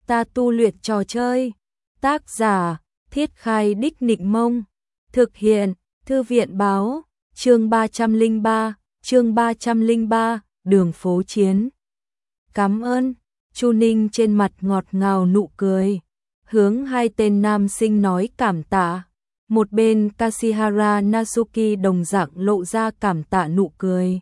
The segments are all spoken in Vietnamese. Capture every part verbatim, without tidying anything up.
ta tu luyện trò chơi. Tác giả, Thiết Khai Đích Nịnh Mông. Thực hiện, Thư viện Báo. Chương ba trăm lẻ ba, chương ba trăm lẻ ba, đường phố chiến. Cảm ơn. Chu Ninh trên mặt ngọt ngào nụ cười, hướng hai tên nam sinh nói cảm tạ. Một bên Kashihara Natsuki đồng dạng lộ ra cảm tạ nụ cười.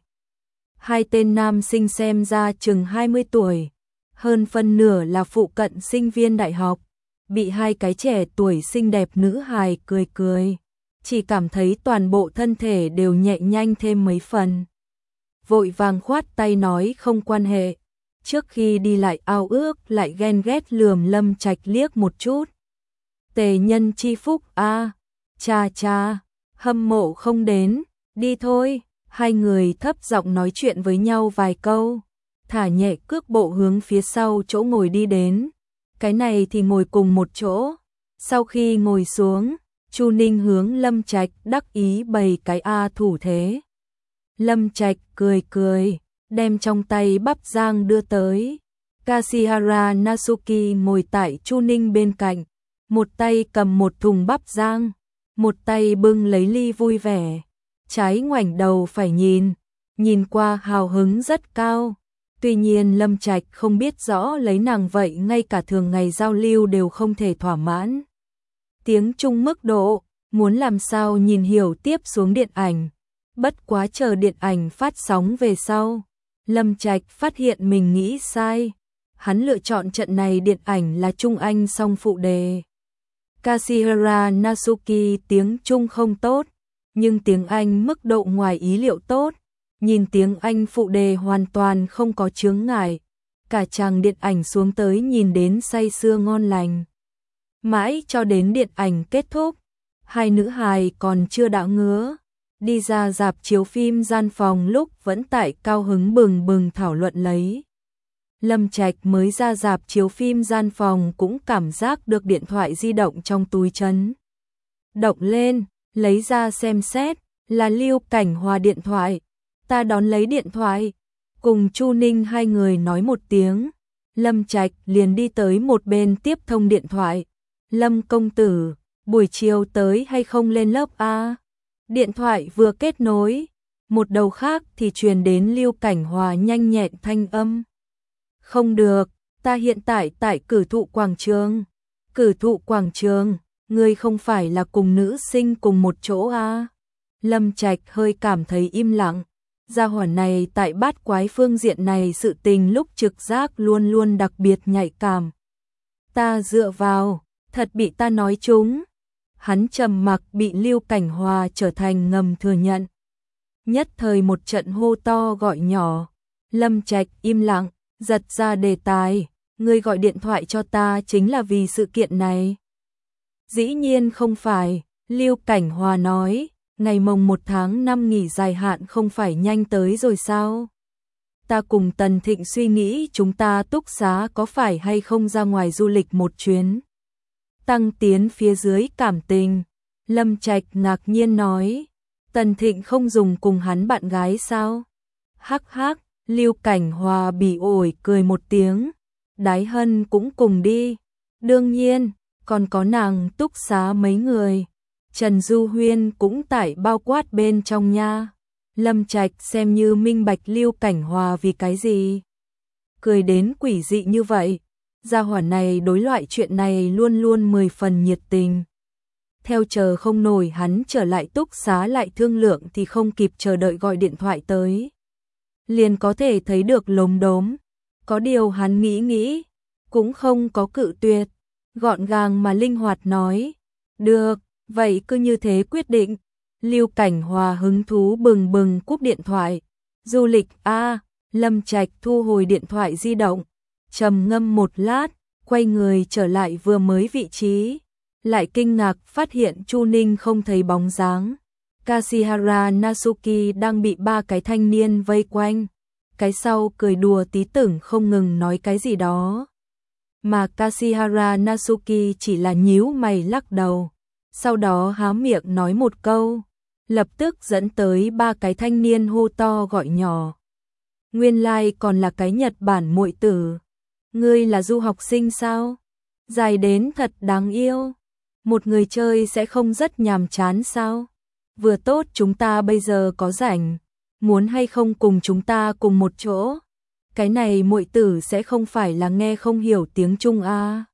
Hai tên nam sinh xem ra chừng hai mươi tuổi, hơn phân nửa là phụ cận sinh viên đại học, bị hai cái trẻ tuổi xinh đẹp nữ hài cười cười, chỉ cảm thấy toàn bộ thân thể đều nhẹ nhanh thêm mấy phần. Vội vàng khoát tay nói không quan hệ, trước khi đi lại ao ước lại ghen ghét lườm Lâm Trạch liếc một chút. Tề nhân chi phúc a, à, cha cha, hâm mộ không đến, đi thôi. Hai người thấp giọng nói chuyện với nhau vài câu, thả nhẹ cước bộ hướng phía sau chỗ ngồi đi đến. Cái này thì ngồi cùng một chỗ. Sau khi ngồi xuống, Chu Ninh hướng Lâm Trạch đắc ý bày cái A thủ thế. Lâm Trạch cười cười, đem trong tay bắp rang đưa tới. Kashihara Natsuki ngồi tại Chu Ninh bên cạnh, một tay cầm một thùng bắp rang, một tay bưng lấy ly vui vẻ. Trái ngoảnh đầu phải nhìn, nhìn qua hào hứng rất cao. Tuy nhiên Lâm Trạch không biết rõ lấy nàng vậy ngay cả thường ngày giao lưu đều không thể thỏa mãn. Tiếng Trung mức độ, muốn làm sao nhìn hiểu tiếp xuống điện ảnh. Bất quá chờ điện ảnh phát sóng về sau, Lâm Trạch phát hiện mình nghĩ sai. Hắn lựa chọn trận này điện ảnh là Trung Anh song phụ đề. Kashihara Natsuki tiếng Trung không tốt, nhưng tiếng Anh mức độ ngoài ý liệu tốt, nhìn tiếng Anh phụ đề hoàn toàn không có chướng ngại, cả chàng điện ảnh xuống tới nhìn đến say sưa ngon lành. Mãi cho đến điện ảnh kết thúc, hai nữ hài còn chưa đã ngứa, đi ra rạp chiếu phim gian phòng lúc vẫn tại cao hứng bừng bừng thảo luận lấy. Lâm Trạch mới ra rạp chiếu phim gian phòng cũng cảm giác được điện thoại di động trong túi chấn động lên. Lấy ra xem xét, là Lưu Cảnh Hòa điện thoại. Ta đón lấy điện thoại, cùng Chu Ninh hai người nói một tiếng. Lâm Trạch liền đi tới một bên tiếp thông điện thoại. Lâm công tử, buổi chiều tới hay không lên lớp A? Điện thoại vừa kết nối, một đầu khác thì truyền đến Lưu Cảnh Hòa nhanh nhẹn thanh âm. Không được, ta hiện tại tại Cử Thụ Quảng Trường. Cử Thụ Quảng Trường, ngươi không phải là cùng nữ sinh cùng một chỗ à? Lâm Trạch hơi cảm thấy im lặng. Gia hỏa này tại bát quái phương diện này sự tình lúc trực giác luôn luôn đặc biệt nhạy cảm. Ta dựa vào, thật bị ta nói trúng. Hắn trầm mặc bị Lưu Cảnh Hòa trở thành ngầm thừa nhận. Nhất thời một trận hô to gọi nhỏ. Lâm Trạch im lặng, giật ra đề tài. Ngươi gọi điện thoại cho ta chính là vì sự kiện này. Dĩ nhiên không phải, Lưu Cảnh Hòa nói, ngày mồng một tháng năm nghỉ dài hạn không phải nhanh tới rồi sao? Ta cùng Tần Thịnh suy nghĩ chúng ta túc xá có phải hay không ra ngoài du lịch một chuyến. Tăng tiến phía dưới cảm tình, Lâm Trạch ngạc nhiên nói, Tần Thịnh không dùng cùng hắn bạn gái sao? Hắc hắc, Lưu Cảnh Hòa bỉ ổi cười một tiếng, Đái Hân cũng cùng đi, đương nhiên. Còn có nàng túc xá mấy người, Trần Du Huyên cũng tại bao quát bên trong nha. Lâm Trạch xem như minh bạch Lưu Cảnh Hòa vì cái gì cười đến quỷ dị như vậy. Gia hỏa này đối loại chuyện này luôn luôn mười phần nhiệt tình. Theo chờ không nổi hắn trở lại túc xá lại thương lượng thì không kịp chờ đợi gọi điện thoại tới. Liền có thể thấy được lốm đốm. Có điều hắn nghĩ nghĩ, cũng không có cự tuyệt. Gọn gàng mà linh hoạt nói, được, vậy cứ như thế quyết định. Lưu Cảnh Hòa hứng thú bừng bừng cúp điện thoại. Du lịch a, Lâm Trạch thu hồi điện thoại di động, trầm ngâm một lát, quay người trở lại vừa mới vị trí, lại kinh ngạc phát hiện Chu Ninh không thấy bóng dáng. Kashihara Natsuki đang bị ba cái thanh niên vây quanh, cái sau cười đùa tí tưởng không ngừng nói cái gì đó. Mà Kashihara Natsuki chỉ là nhíu mày lắc đầu, sau đó há miệng nói một câu, lập tức dẫn tới ba cái thanh niên hô to gọi nhỏ. Nguyên lai like còn là cái Nhật Bản muội tử. Ngươi là du học sinh sao? Dài đến thật đáng yêu. Một người chơi sẽ không rất nhàm chán sao? Vừa tốt chúng ta bây giờ có rảnh, muốn hay không cùng chúng ta cùng một chỗ? Cái này muội tử sẽ không phải là nghe không hiểu tiếng Trung à?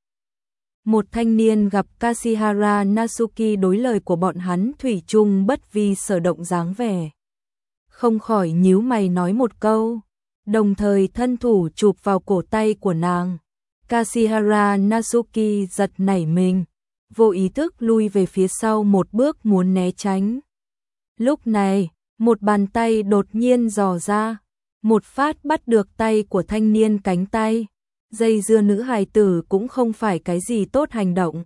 Một thanh niên gặp Kashihara Natsuki đối lời của bọn hắn thủy chung bất vi sở động dáng vẻ. Không khỏi nhíu mày nói một câu, đồng thời thân thủ chụp vào cổ tay của nàng. Kashihara Natsuki giật nảy mình, vô ý thức lui về phía sau một bước muốn né tránh. Lúc này, một bàn tay đột nhiên dò ra, một phát bắt được tay của thanh niên cánh tay. Dây dưa nữ hài tử cũng không phải cái gì tốt hành động.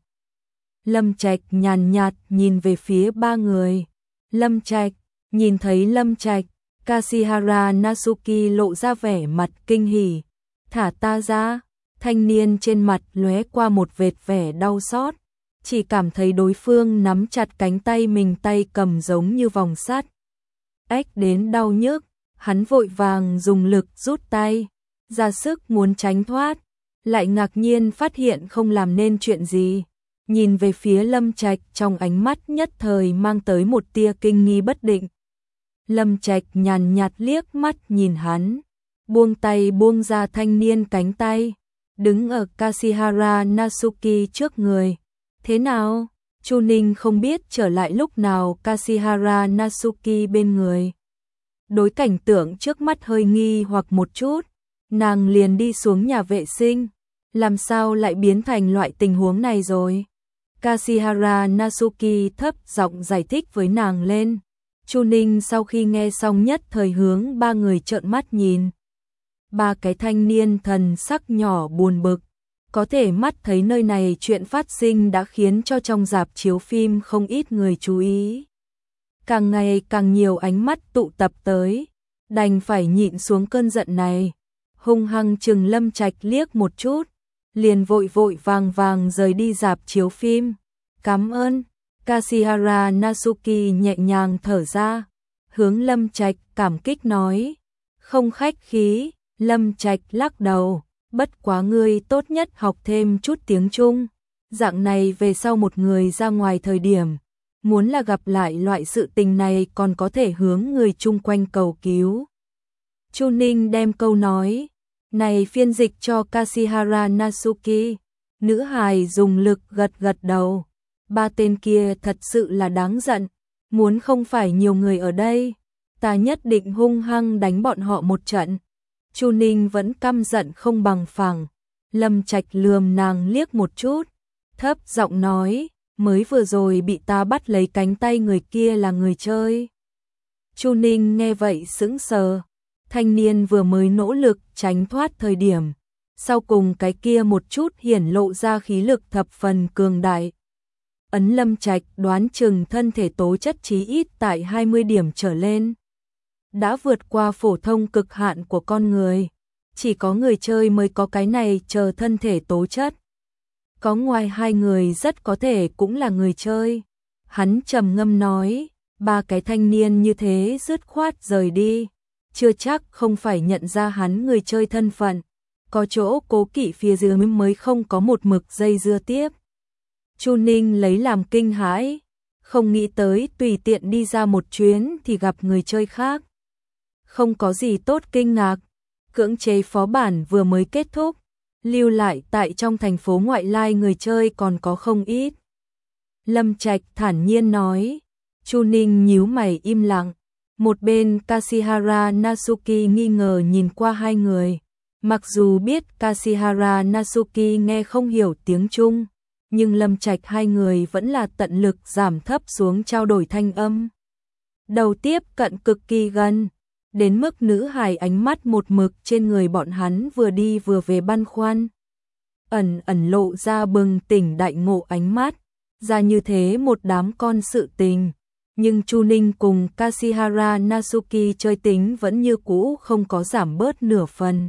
Lâm Trạch nhàn nhạt nhìn về phía ba người. Lâm Trạch, nhìn thấy Lâm Trạch, Kashihara Natsuki lộ ra vẻ mặt kinh hỉ. Thả ta ra, thanh niên trên mặt lóe qua một vệt vẻ đau xót, chỉ cảm thấy đối phương nắm chặt cánh tay mình, tay cầm giống như vòng sắt. Ếch đến đau nhức, hắn vội vàng dùng lực rút tay, ra sức muốn tránh thoát, lại ngạc nhiên phát hiện không làm nên chuyện gì. Nhìn về phía Lâm Trạch trong ánh mắt nhất thời mang tới một tia kinh nghi bất định. Lâm Trạch nhàn nhạt liếc mắt nhìn hắn, buông tay buông ra thanh niên cánh tay, đứng ở Kashihara Natsuki trước người. Thế nào? Chu Ninh không biết trở lại lúc nào Kashihara Natsuki bên người. Đối cảnh tượng trước mắt hơi nghi hoặc một chút, nàng liền đi xuống nhà vệ sinh. Làm sao lại biến thành loại tình huống này rồi? Kashihara Natsuki thấp giọng giải thích với nàng lên. Chu Ninh sau khi nghe xong nhất thời hướng ba người trợn mắt nhìn. Ba cái thanh niên thần sắc nhỏ buồn bực, có thể mắt thấy nơi này chuyện phát sinh đã khiến cho trong rạp chiếu phim không ít người chú ý. Càng ngày càng nhiều ánh mắt tụ tập tới, đành phải nhịn xuống cơn giận này, hung hăng chừng Lâm Trạch liếc một chút, liền vội vội vàng vàng rời đi rạp chiếu phim. Cảm ơn. Kashihara Natsuki nhẹ nhàng thở ra, hướng Lâm Trạch cảm kích nói. Không khách khí. Lâm Trạch lắc đầu, bất quá ngươi tốt nhất học thêm chút tiếng Trung, dạng này về sau một người ra ngoài thời điểm, muốn là gặp lại loại sự tình này còn có thể hướng người chung quanh cầu cứu. Chu Ninh đem câu nói này phiên dịch cho Kashihara Natsuki. Nữ hài dùng lực gật gật đầu. Ba tên kia thật sự là đáng giận, muốn không phải nhiều người ở đây, ta nhất định hung hăng đánh bọn họ một trận. Chu Ninh vẫn căm giận không bằng phẳng. Lâm Trạch lườm nàng liếc một chút, thấp giọng nói, mới vừa rồi bị ta bắt lấy cánh tay người kia là người chơi. Chu Ninh nghe vậy sững sờ, thanh niên vừa mới nỗ lực tránh thoát thời điểm, sau cùng cái kia một chút hiển lộ ra khí lực thập phần cường đại. Ấn Lâm Trạch đoán chừng thân thể tố chất chí ít tại hai mươi điểm trở lên, đã vượt qua phổ thông cực hạn của con người. Chỉ có người chơi mới có cái này chờ thân thể tố chất. Có ngoài hai người rất có thể cũng là người chơi. Hắn trầm ngâm nói, ba cái thanh niên như thế dứt khoát rời đi, chưa chắc không phải nhận ra hắn người chơi thân phận. Có chỗ cố kỵ phía dưới mới không có một mực dây dưa tiếp. Chu Ninh lấy làm kinh hãi, không nghĩ tới tùy tiện đi ra một chuyến thì gặp người chơi khác. Không có gì tốt kinh ngạc, cưỡng chế phó bản vừa mới kết thúc, lưu lại tại trong thành phố ngoại lai người chơi còn có không ít. Lâm Trạch thản nhiên nói. Chu Ninh nhíu mày im lặng, một bên Kashihara Natsuki nghi ngờ nhìn qua hai người. Mặc dù biết Kashihara Natsuki nghe không hiểu tiếng Trung, nhưng Lâm Trạch hai người vẫn là tận lực giảm thấp xuống trao đổi thanh âm. Đầu tiếp cận cực kỳ gần, đến mức nữ hài ánh mắt một mực trên người bọn hắn vừa đi vừa về băn khoăn. Ẩn ẩn lộ ra bừng tỉnh đại ngộ ánh mắt, ra như thế một đám con sự tình. Nhưng Chu Ninh cùng Kashihara Natsuki chơi tính vẫn như cũ không có giảm bớt nửa phần.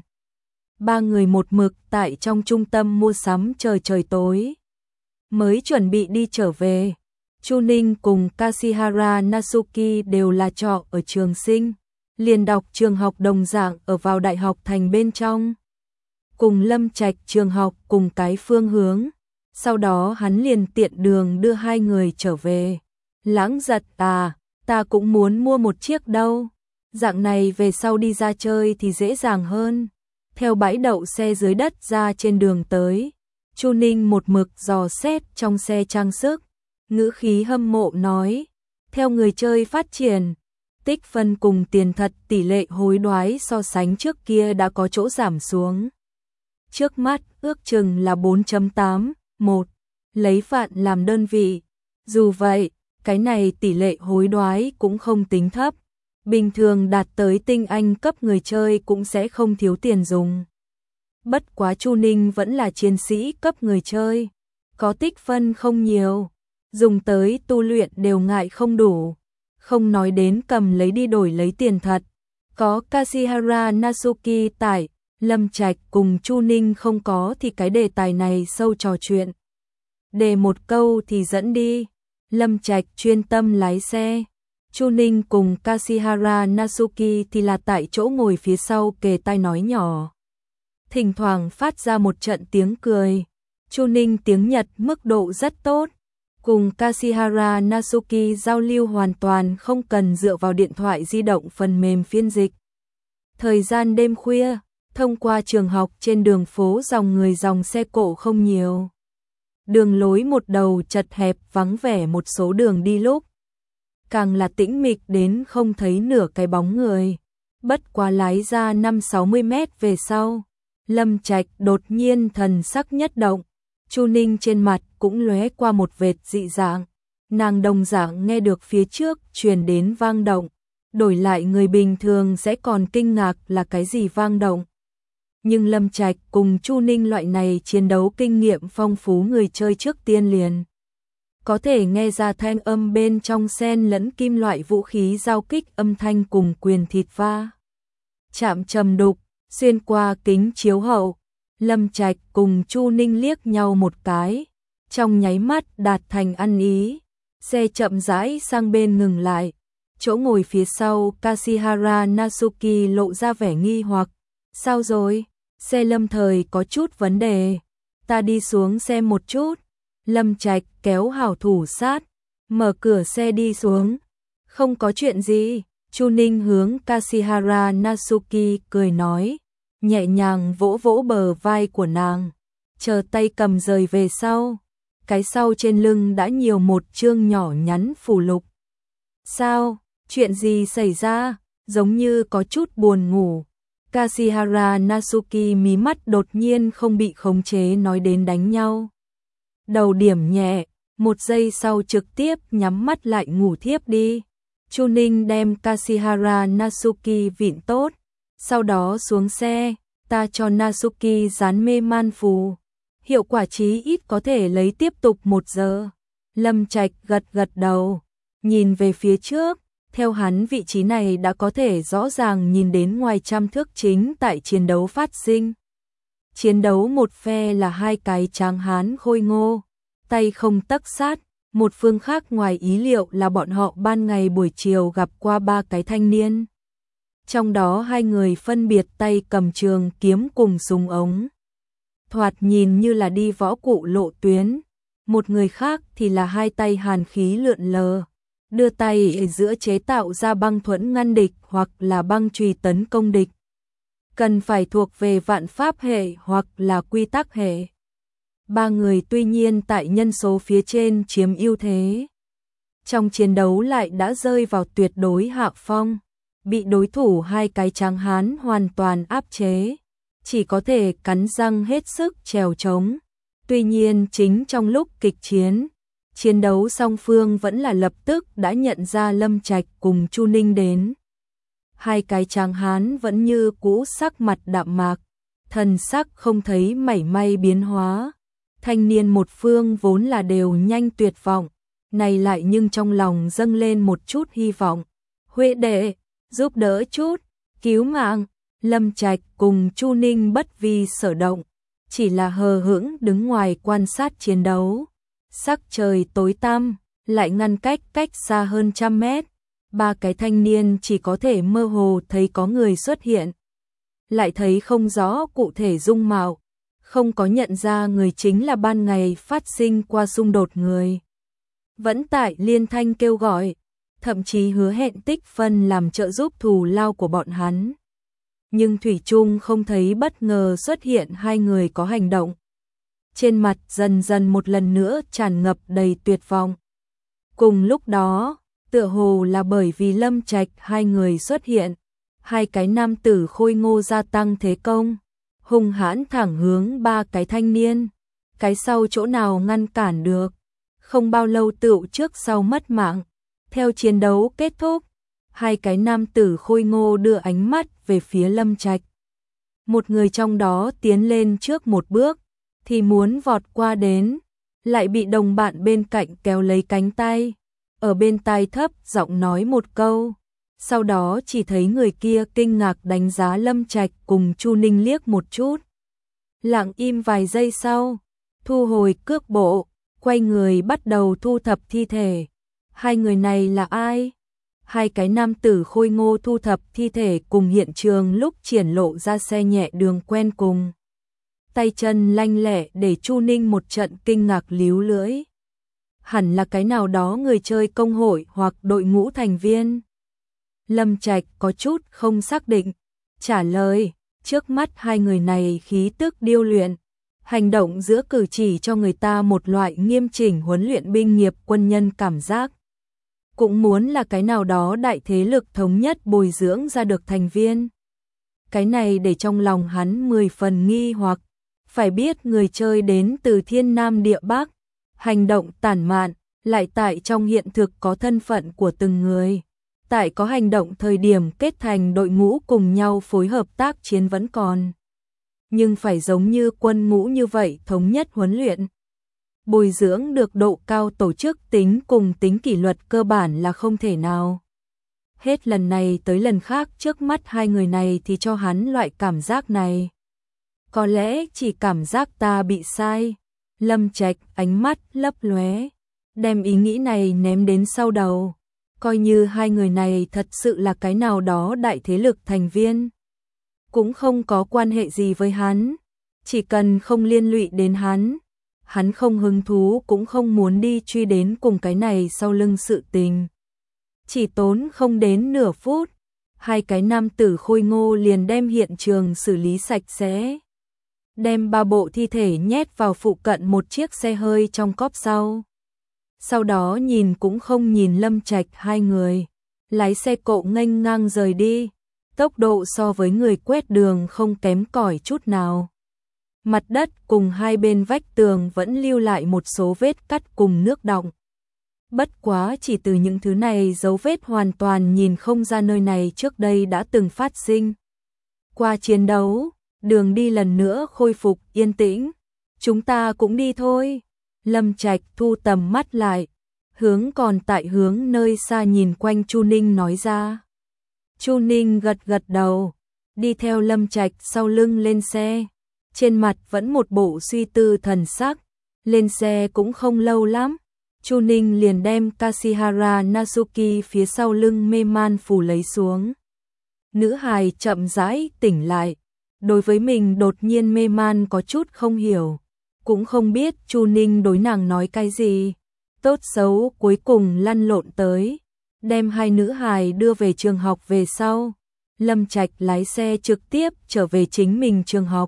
Ba người một mực tại trong trung tâm mua sắm chờ trời tối. Mới chuẩn bị đi trở về, Chu Ninh cùng Kashihara Natsuki đều là trọ ở trường sinh, liền đọc trường học đồng dạng ở vào đại học thành bên trong. cùng Lâm Trạch trường học cùng cái phương hướng. Sau đó hắn liền tiện đường đưa hai người trở về. Lãng Giật à, ta cũng muốn mua một chiếc đâu. Dạng này về sau đi ra chơi thì dễ dàng hơn. Theo bãi đậu xe dưới đất ra trên đường tới, Chu Ninh một mực dò xét trong xe trang sức, ngữ khí hâm mộ nói, theo người chơi phát triển, tích phân cùng tiền thật tỷ lệ hối đoái so sánh trước kia đã có chỗ giảm xuống. Trước mắt ước chừng là bốn chấm tám, một, lấy vạn làm đơn vị. Dù vậy, cái này tỷ lệ hối đoái cũng không tính thấp. Bình thường đạt tới tinh anh cấp người chơi cũng sẽ không thiếu tiền dùng. Bất quá Chu Ninh vẫn là chiến sĩ cấp người chơi, có tích phân không nhiều, dùng tới tu luyện đều ngại không đủ, không nói đến cầm lấy đi đổi lấy tiền thật. Có Kashihara Natsuki tại, Lâm Trạch cùng Chu Ninh không có thì cái đề tài này sâu trò chuyện. Đề một câu thì dẫn đi, Lâm Trạch chuyên tâm lái xe. Chu Ninh cùng Kashihara Natsuki thì là tại chỗ ngồi phía sau kề tai nói nhỏ. Thỉnh thoảng phát ra một trận tiếng cười. Chu Ninh tiếng Nhật mức độ rất tốt. Cùng Kashihara Natsuki giao lưu hoàn toàn không cần dựa vào điện thoại di động phần mềm phiên dịch. Thời gian đêm khuya, thông qua trường học trên đường phố dòng người dòng xe cộ không nhiều. Đường lối một đầu chật hẹp vắng vẻ một số đường đi lúc. Càng là tĩnh mịch đến không thấy nửa cái bóng người. Bất quá lái ra năm sáu mươi mét về sau, Lâm Trạch đột nhiên thần sắc nhất động. Chu Ninh trên mặt cũng lóe qua một vệt dị dạng. Nàng đồng dạng nghe được phía trước truyền đến vang động. Đổi lại người bình thường sẽ còn kinh ngạc là cái gì vang động. Nhưng Lâm Trạch cùng Chu Ninh loại này chiến đấu kinh nghiệm phong phú người chơi trước tiên liền có thể nghe ra thanh âm bên trong xen lẫn kim loại vũ khí giao kích âm thanh cùng quyền thịt va chạm trầm đục xuyên qua kính chiếu hậu. Lâm Trạch cùng Chu Ninh liếc nhau một cái, trong nháy mắt đạt thành ăn ý. Xe chậm rãi sang bên ngừng lại. Chỗ ngồi phía sau Kashihara Natsuki lộ ra vẻ nghi hoặc. Sao rồi? Xe Lâm thời có chút vấn đề. Ta đi xuống xem một chút. Lâm Trạch kéo hảo thủ sát, mở cửa xe đi xuống. Không có chuyện gì. Chu Ninh hướng Kashihara Natsuki cười nói, nhẹ nhàng vỗ vỗ bờ vai của nàng, chờ tay cầm rời về sau. Cái sau trên lưng đã nhiều một chương nhỏ nhắn phù lục. Sao? Chuyện gì xảy ra? Giống như có chút buồn ngủ. Kashihara Natsuki mí mắt đột nhiên không bị khống chế nói đến đánh nhau. Đầu điểm nhẹ, một giây sau trực tiếp nhắm mắt lại ngủ thiếp đi. Chu Ninh đem Kashihara Natsuki vịn tốt, sau đó xuống xe, ta cho Natsuki dán mê man phù. Hiệu quả chí ít có thể lấy tiếp tục một giờ. Lâm Trạch gật gật đầu, nhìn về phía trước, theo hắn vị trí này đã có thể rõ ràng nhìn đến ngoài trăm thước chính tại chiến đấu phát sinh. Chiến đấu một phe là hai cái tráng hán khôi ngô, tay không tấc sát, một phương khác ngoài ý liệu là bọn họ ban ngày buổi chiều gặp qua ba cái thanh niên. Trong đó hai người phân biệt tay cầm trường kiếm cùng súng ống. Thoạt nhìn như là đi võ cụ lộ tuyến, một người khác thì là hai tay hàn khí lượn lờ, đưa tay ở giữa chế tạo ra băng thuẫn ngăn địch hoặc là băng chùy tấn công địch. Cần phải thuộc về vạn pháp hệ hoặc là quy tắc hệ. Ba người tuy nhiên tại nhân số phía trên chiếm ưu thế, trong chiến đấu lại đã rơi vào tuyệt đối hạ phong, bị đối thủ hai cái tráng hán hoàn toàn áp chế, chỉ có thể cắn răng hết sức trèo trống. Tuy nhiên chính trong lúc kịch chiến, chiến đấu song phương vẫn là lập tức đã nhận ra Lâm Trạch cùng Chu Ninh đến. Hai cái tráng hán vẫn như cũ sắc mặt đạm mạc, thần sắc không thấy mảy may biến hóa. Thanh niên một phương vốn là đều nhanh tuyệt vọng, này lại nhưng trong lòng dâng lên một chút hy vọng. Huệ đệ, giúp đỡ chút, cứu mạng. Lâm Trạch cùng Chu Ninh bất vi sở động, chỉ là hờ hững đứng ngoài quan sát chiến đấu. Sắc trời tối tăm, lại ngăn cách cách xa hơn trăm mét. Ba cái thanh niên chỉ có thể mơ hồ thấy có người xuất hiện. lại thấy không rõ cụ thể dung mạo, không có nhận ra người chính là ban ngày phát sinh qua xung đột người. Vẫn tại liên thanh kêu gọi, thậm chí hứa hẹn tích phân làm trợ giúp thù lao của bọn hắn. Nhưng thủy chung không thấy bất ngờ xuất hiện hai người có hành động. Trên mặt dần dần một lần nữa tràn ngập đầy tuyệt vọng. Cùng lúc đó, tựa hồ là bởi vì Lâm Trạch hai người xuất hiện, hai cái nam tử khôi ngô gia tăng thế công, hung hãn thẳng hướng ba cái thanh niên, cái sau chỗ nào ngăn cản được, không bao lâu tựu trước sau mất mạng. Theo chiến đấu kết thúc, hai cái nam tử khôi ngô đưa ánh mắt về phía Lâm Trạch. Một người trong đó tiến lên trước một bước, thì muốn vọt qua đến, lại bị đồng bạn bên cạnh kéo lấy cánh tay, ở bên tai thấp giọng nói một câu. Sau đó chỉ thấy người kia kinh ngạc đánh giá Lâm Trạch cùng Chu Ninh liếc một chút. Lặng im vài giây sau, thu hồi cước bộ, quay người bắt đầu thu thập thi thể. Hai người này là ai? Hai cái nam tử khôi ngô thu thập thi thể cùng hiện trường lúc triển lộ ra xe nhẹ đường quen cùng. Tay chân lanh lẹ để Chu Ninh một trận kinh ngạc líu lưỡi. Hẳn là cái nào đó người chơi công hội hoặc đội ngũ thành viên. Lâm Trạch có chút không xác định, trả lời, trước mắt hai người này khí tức điêu luyện, hành động giữa cử chỉ cho người ta một loại nghiêm chỉnh huấn luyện binh nghiệp quân nhân cảm giác. Cũng muốn là cái nào đó đại thế lực thống nhất bồi dưỡng ra được thành viên. Cái này để trong lòng hắn mười phần nghi hoặc, phải biết người chơi đến từ thiên nam địa bắc, hành động tản mạn, lại tại trong hiện thực có thân phận của từng người. Tại có hành động thời điểm kết thành đội ngũ cùng nhau phối hợp tác chiến vẫn còn. Nhưng phải giống như quân ngũ như vậy thống nhất huấn luyện. Bồi dưỡng được độ cao tổ chức tính cùng tính kỷ luật cơ bản là không thể nào. Hết lần này tới lần khác trước mắt hai người này thì cho hắn loại cảm giác này. Có lẽ chỉ cảm giác ta bị sai. Lâm Trạch ánh mắt lấp lóe, đem ý nghĩ này ném đến sau đầu. Coi như hai người này thật sự là cái nào đó đại thế lực thành viên, cũng không có quan hệ gì với hắn, chỉ cần không liên lụy đến hắn, hắn không hứng thú cũng không muốn đi truy đến cùng cái này sau lưng sự tình. Chỉ tốn không đến nửa phút, hai cái nam tử khôi ngô liền đem hiện trường xử lý sạch sẽ, đem ba bộ thi thể nhét vào phụ cận một chiếc xe hơi trong cốp sau. Sau đó nhìn cũng không nhìn Lâm Trạch hai người, lái xe cộ nghênh ngang rời đi, tốc độ so với người quét đường không kém cỏi chút nào. Mặt đất cùng hai bên vách tường vẫn lưu lại một số vết cắt cùng nước đọng. Bất quá chỉ từ những thứ này dấu vết hoàn toàn nhìn không ra nơi này trước đây đã từng phát sinh. Qua chiến đấu, đường đi lần nữa khôi phục yên tĩnh. Chúng ta cũng đi thôi. Lâm Trạch thu tầm mắt lại, hướng còn tại hướng nơi xa nhìn quanh Chu Ninh nói ra. Chu Ninh gật gật đầu, đi theo Lâm Trạch sau lưng lên xe, trên mặt vẫn một bộ suy tư thần sắc. Lên xe cũng không lâu lắm, Chu Ninh liền đem Kashihara Natsuki phía sau lưng mê man phủ lấy xuống. Nữ hài chậm rãi tỉnh lại, đối với mình đột nhiên mê man có chút không hiểu, cũng không biết Chu Ninh đối nàng nói cái gì. Tốt xấu cuối cùng lăn lộn tới, đem hai nữ hài đưa về trường học về sau. Lâm Trạch lái xe trực tiếp trở về chính mình trường học.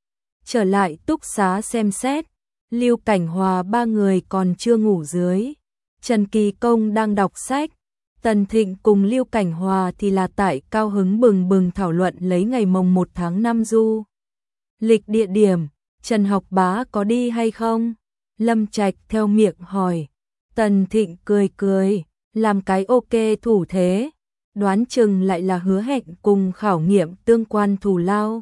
Trở lại túc xá xem xét, Lưu Cảnh Hòa ba người còn chưa ngủ dưới. Trần Kỳ Công đang đọc sách, Tần Thịnh cùng Lưu Cảnh Hòa thì là tại cao hứng bừng bừng thảo luận lấy ngày mồng một tháng năm du lịch địa điểm. Trần Học Bá có đi hay không? Lâm Trạch theo miệng hỏi. Tần Thịnh cười cười, làm cái ok thủ thế, đoán chừng lại là hứa hẹn cùng khảo nghiệm tương quan thù lao.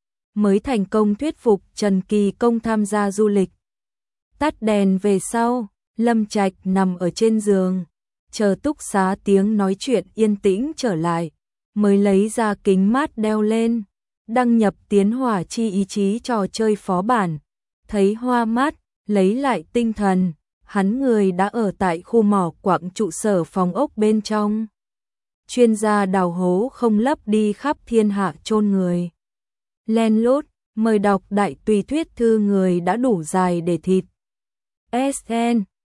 Mới thành công thuyết phục Trần Kỳ Công tham gia du lịch. Tắt đèn về sau, Lâm Trạch nằm ở trên giường, chờ túc xá tiếng nói chuyện yên tĩnh trở lại, mới lấy ra kính mát đeo lên, đăng nhập tiến hỏa chi ý chí trò chơi phó bản, thấy hoa mắt, lấy lại tinh thần, hắn người đã ở tại khu mỏ quặng trụ sở phòng ốc bên trong. Chuyên gia đào hố không lấp đi khắp thiên hạ chôn người. Len lút, mời đọc đại tùy thuyết thư người đã đủ dài để thịt. ét en